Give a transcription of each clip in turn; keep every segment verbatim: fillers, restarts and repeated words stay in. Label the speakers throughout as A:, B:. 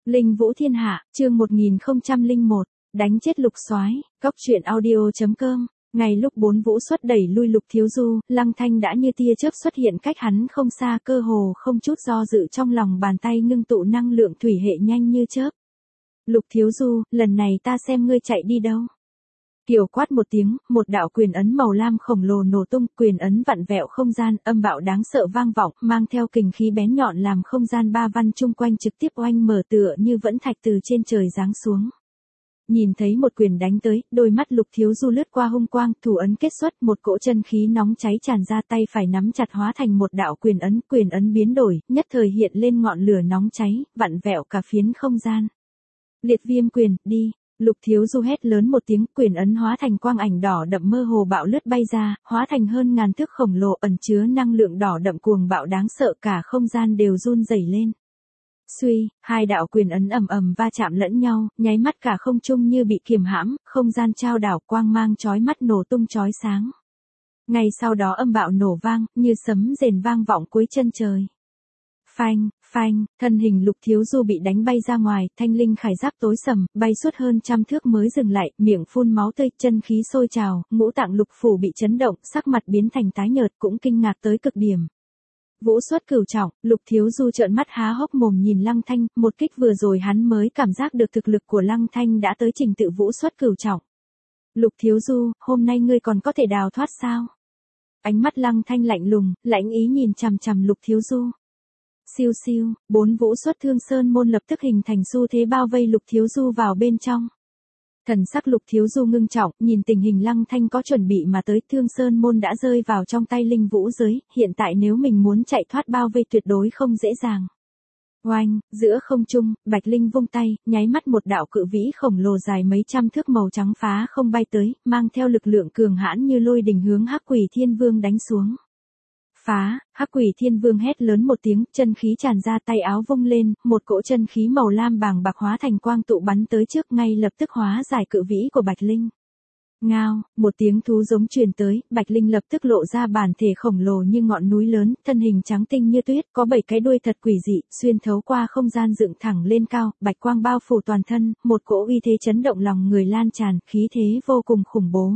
A: Linh Vũ Thiên Hạ, chương một nghìn không trăm lẻ một, đánh chết Lục Soái, cóc truyện audio chấm com. Ngay lúc bốn vũ xuất đẩy lui Lục Thiếu Du, Lăng Thanh đã như tia chớp xuất hiện cách hắn không xa, cơ hồ không chút do dự trong lòng bàn tay ngưng tụ năng lượng thủy hệ nhanh như chớp. Lục Thiếu Du, lần này ta xem ngươi chạy đi đâu. Kiều quát một tiếng, một đạo quyền ấn màu lam khổng lồ nổ tung, quyền ấn vặn vẹo không gian, âm bạo đáng sợ vang vọng, mang theo kình khí bén nhọn làm không gian ba văn chung quanh trực tiếp oanh mở tựa như vẫn thạch từ trên trời giáng xuống. Nhìn thấy một quyền đánh tới, đôi mắt Lục Thiếu Du lướt qua hung quang, thủ ấn kết xuất, một cỗ chân khí nóng cháy tràn ra, tay phải nắm chặt hóa thành một đạo quyền ấn, quyền ấn biến đổi, nhất thời hiện lên ngọn lửa nóng cháy, vặn vẹo cả phiến không gian. Liệt viêm quyền, đi. Lục Thiếu Du hét lớn một tiếng, quyền ấn hóa thành quang ảnh đỏ đậm mơ hồ bạo lướt bay ra, hóa thành hơn ngàn thước khổng lồ ẩn chứa năng lượng đỏ đậm cuồng bạo đáng sợ, cả không gian đều run rẩy lên. Suy, hai đạo quyền ấn ầm ầm va chạm lẫn nhau, nháy mắt cả không trung như bị kiềm hãm, không gian trao đảo, quang mang chói mắt nổ tung chói sáng. Ngay sau đó âm bạo nổ vang, như sấm rền vang vọng cuối chân trời. Phanh, phanh, thân hình Lục Thiếu Du bị đánh bay ra ngoài, thanh linh khải giáp tối sầm, bay suốt hơn trăm thước mới dừng lại, miệng phun máu tươi, chân khí sôi trào, ngũ tạng lục phủ bị chấn động, sắc mặt biến thành tái nhợt, cũng kinh ngạc tới cực điểm. Vũ xuất cửu trọng, Lục Thiếu Du trợn mắt há hốc mồm nhìn Lăng Thanh, một kích vừa rồi hắn mới cảm giác được thực lực của Lăng Thanh đã tới trình tự vũ xuất cửu trọng. Lục Thiếu Du, hôm nay ngươi còn có thể đào thoát sao? Ánh mắt Lăng Thanh lạnh lùng, lãnh ý nhìn chằm chằm Lục Thiếu Du. Siêu siêu, bốn vũ xuất Thương Sơn môn lập tức hình thành xu thế bao vây Lục Thiếu Du vào bên trong. Thần sắc Lục Thiếu Du ngưng trọng, nhìn tình hình Lăng Thanh có chuẩn bị mà tới, Thương Sơn môn đã rơi vào trong tay linh vũ giới, hiện tại nếu mình muốn chạy thoát bao vây tuyệt đối không dễ dàng. Oanh, giữa không trung, Bạch Linh vung tay, nháy mắt một đạo cự vĩ khổng lồ dài mấy trăm thước màu trắng phá không bay tới, mang theo lực lượng cường hãn như lôi đình hướng Hắc Quỷ Thiên Vương đánh xuống. Phá, Hắc Quỷ Thiên Vương hét lớn một tiếng, chân khí tràn ra, tay áo vung lên, một cỗ chân khí màu lam bàng bạc hóa thành quang tụ bắn tới trước, ngay lập tức hóa giải cự vĩ của Bạch Linh. Ngao, một tiếng thú giống truyền tới, Bạch Linh lập tức lộ ra bản thể khổng lồ như ngọn núi lớn, thân hình trắng tinh như tuyết, có bảy cái đuôi thật quỷ dị, xuyên thấu qua không gian dựng thẳng lên cao, bạch quang bao phủ toàn thân, một cỗ uy thế chấn động lòng người lan tràn, khí thế vô cùng khủng bố.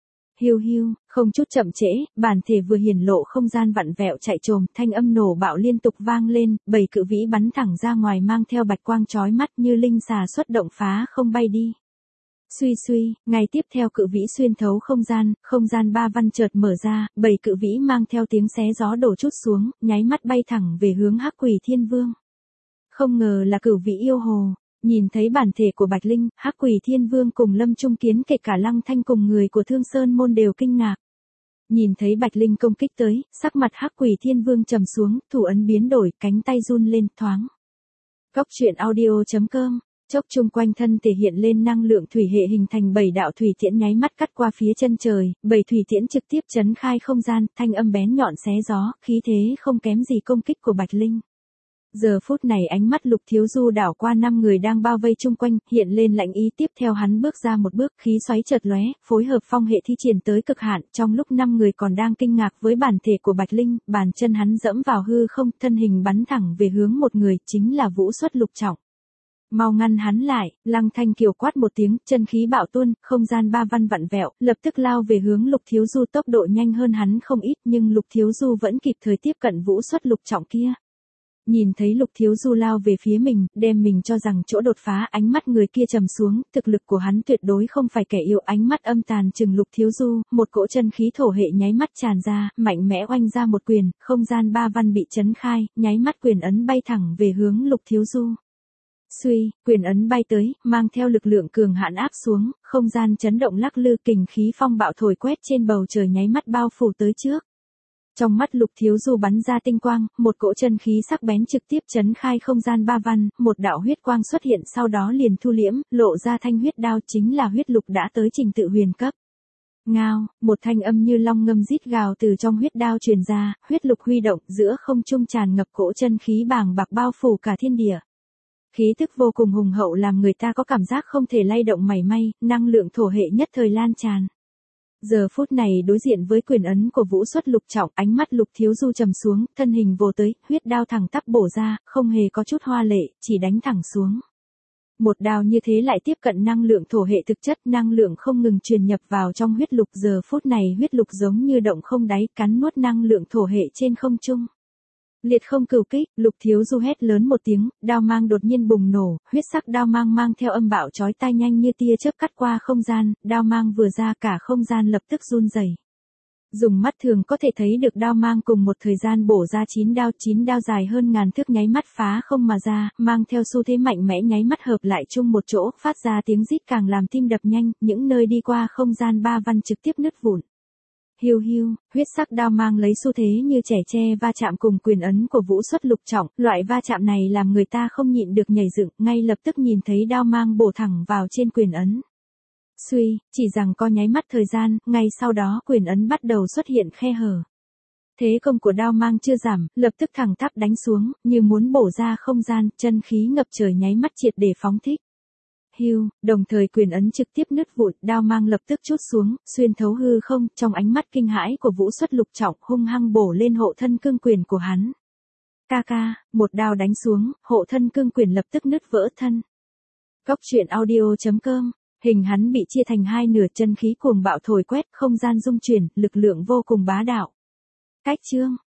A: Hiu hiu, không chút chậm trễ, bản thể vừa hiển lộ không gian vặn vẹo chạy trồm, thanh âm nổ bạo liên tục vang lên, bảy cự vĩ bắn thẳng ra ngoài mang theo bạch quang chói mắt như linh xà xuất động phá không bay đi. Suy suy, ngay tiếp theo cự vĩ xuyên thấu không gian, không gian ba văn chợt mở ra, bảy cự vĩ mang theo tiếng xé gió đổ chút xuống, nháy mắt bay thẳng về hướng Hắc Quỷ Thiên Vương. Không ngờ là cửu vĩ yêu hồ. Nhìn thấy bản thể của Bạch Linh, Hắc Quỷ Thiên Vương cùng Lâm Trung Kiến kể cả Lăng Thanh cùng người của Thương Sơn môn đều kinh ngạc. Nhìn thấy Bạch Linh công kích tới, sắc mặt Hắc Quỷ Thiên Vương trầm xuống, thủ ấn biến đổi, cánh tay run lên thoáng. Cóc truyện audio chấm com, chốc chung quanh thân thể hiện lên năng lượng thủy hệ hình thành bảy đạo thủy tiễn nháy mắt cắt qua phía chân trời, bảy thủy tiễn trực tiếp chấn khai không gian, thanh âm bén nhọn xé gió, khí thế không kém gì công kích của Bạch Linh. Giờ phút này ánh mắt Lục Thiếu Du đảo qua năm người đang bao vây chung quanh, hiện lên lãnh ý, tiếp theo hắn bước ra một bước, khí xoáy chợt lóe, phối hợp phong hệ thi triển tới cực hạn, trong lúc năm người còn đang kinh ngạc với bản thể của Bạch Linh, bàn chân hắn dẫm vào hư không, thân hình bắn thẳng về hướng một người, chính là Vũ xuất Lục Trọng. Mau ngăn hắn lại, Lăng Thanh kiều quát một tiếng, chân khí bạo tuôn, không gian ba văn vặn vẹo, lập tức lao về hướng Lục Thiếu Du, tốc độ nhanh hơn hắn không ít, nhưng Lục Thiếu Du vẫn kịp thời tiếp cận Vũ xuất Lục Trọng kia. Nhìn thấy Lục Thiếu Du lao về phía mình, đem mình cho rằng chỗ đột phá, ánh mắt người kia trầm xuống, thực lực của hắn tuyệt đối không phải kẻ yếu, ánh mắt âm tàn chừng Lục Thiếu Du, một cỗ chân khí thổ hệ nháy mắt tràn ra, mạnh mẽ oanh ra một quyền, không gian ba văn bị chấn khai, nháy mắt quyền ấn bay thẳng về hướng Lục Thiếu Du. Suy, quyền ấn bay tới, mang theo lực lượng cường hãn áp xuống, không gian chấn động lắc lư, kình khí phong bạo thổi quét trên bầu trời nháy mắt bao phủ tới trước. Trong mắt Lục Thiếu Du bắn ra tinh quang, một cỗ chân khí sắc bén trực tiếp chấn khai không gian ba văn, một đạo huyết quang xuất hiện sau đó liền thu liễm, lộ ra thanh huyết đao, chính là huyết lục đã tới trình tự huyền cấp. Ngao, một thanh âm như long ngâm rít gào từ trong huyết đao truyền ra, huyết lục huy động, giữa không trung tràn ngập cỗ chân khí bàng bạc bao phủ cả thiên địa. Khí tức vô cùng hùng hậu làm người ta có cảm giác không thể lay động mảy may, năng lượng thổ hệ nhất thời lan tràn. Giờ phút này đối diện với quyền ấn của Vũ xuất Lục Trọng, ánh mắt Lục Thiếu Du trầm xuống, thân hình vồ tới, huyết đao thẳng tắp bổ ra, không hề có chút hoa lệ, chỉ đánh thẳng xuống. Một đao như thế lại tiếp cận năng lượng thổ hệ thực chất, năng lượng không ngừng truyền nhập vào trong huyết lục, giờ phút này huyết lục giống như động không đáy, cắn nuốt năng lượng thổ hệ trên không trung. Liệt không cửu kích, Lục Thiếu Du hét lớn một tiếng, đao mang đột nhiên bùng nổ, huyết sắc đao mang mang theo âm bạo chói tai nhanh như tia chớp cắt qua không gian, đao mang vừa ra cả không gian lập tức run rẩy. Dùng mắt thường có thể thấy được đao mang cùng một thời gian bổ ra chín đao, chín đao dài hơn ngàn thước nháy mắt phá không mà ra, mang theo xu thế mạnh mẽ nháy mắt hợp lại chung một chỗ, phát ra tiếng rít càng làm tim đập nhanh, những nơi đi qua không gian ba văn trực tiếp nứt vụn. Hiu hiu, huyết sắc đao mang lấy xu thế như trẻ tre va chạm cùng quyền ấn của Vũ Xuất Lục Trọng, loại va chạm này làm người ta không nhịn được nhảy dựng, ngay lập tức nhìn thấy đao mang bổ thẳng vào trên quyền ấn. Suy, chỉ rằng có nháy mắt thời gian, ngay sau đó quyền ấn bắt đầu xuất hiện khe hở. Thế công của đao mang chưa giảm, lập tức thẳng tắp đánh xuống, như muốn bổ ra không gian, chân khí ngập trời nháy mắt triệt để phóng thích. Hiu, đồng thời quyền ấn trực tiếp nứt vụn, đao mang lập tức trút xuống, xuyên thấu hư không, trong ánh mắt kinh hãi của Vũ Xuất Lục Trọng hung hăng bổ lên hộ thân cương quyền của hắn. Ca ca, một đao đánh xuống, hộ thân cương quyền lập tức nứt vỡ thân. Góc truyện audio chấm com, hình hắn bị chia thành hai nửa, chân khí cuồng bạo thổi quét, không gian rung chuyển, lực lượng vô cùng bá đạo. Cách chương